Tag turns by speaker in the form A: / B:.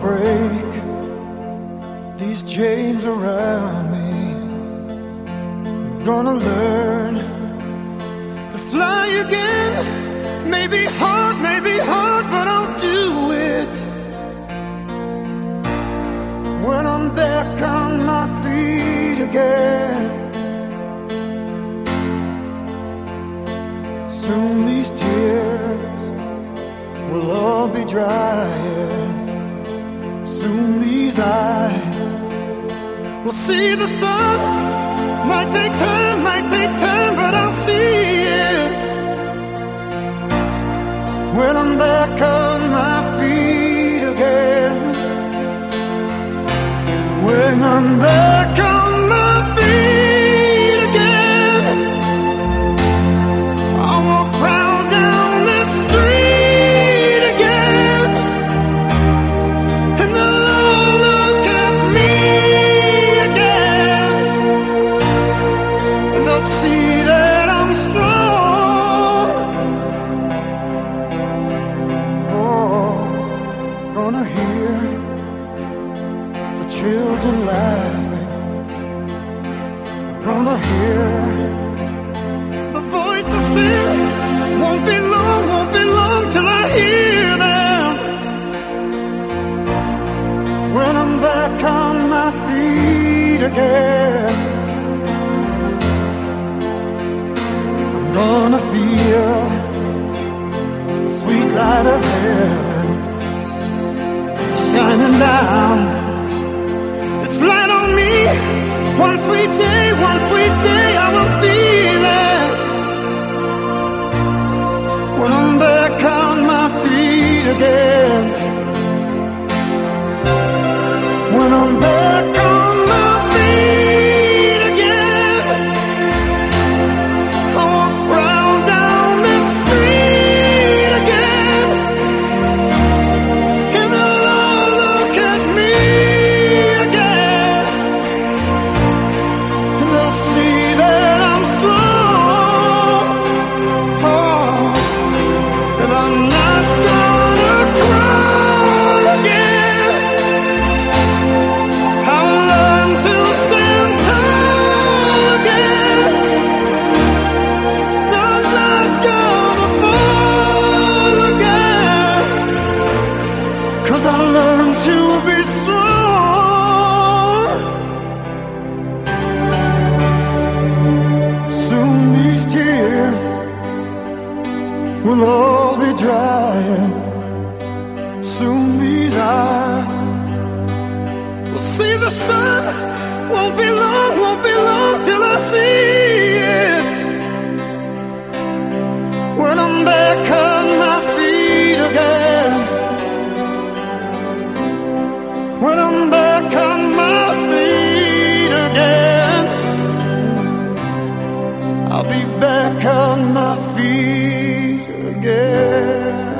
A: break these chains around me. I'm gonna learn to fly again. Maybe hard, but I'll do it. When I'm back on my feet again. Soon these tears will all be drying. Soon these eyes will see the sun. Might take time, but I'll see it. When I'm back on my feet again. When I'm back on my feet again, I walk round down this street again, and they'll all look at me again, and they'll see that I'm strong. Oh, gonna hear the children laughing. Gonna hear the voices sing. Won't be long till I hear them. When I'm back on my feet again, I'm gonna feel the sweet light of heaven shining down. It's light on me. One sweet day I will be there. When I'm back on my feet again. When I'm back on my feet again, I walk round down this street again, and they'll all look at me again, and they'll see that I'm strong. Oh, and I'm not gonna cry again. I will learn to stand tall again. I'm not gonna fall again, 'cause I learned to be strong. Soon these tears will all be drying. Soon these eyes will see the sun. Won't be long till I see it. When I'm back on my feet again. When I'm back on my feet again, I'll be back on my feet again.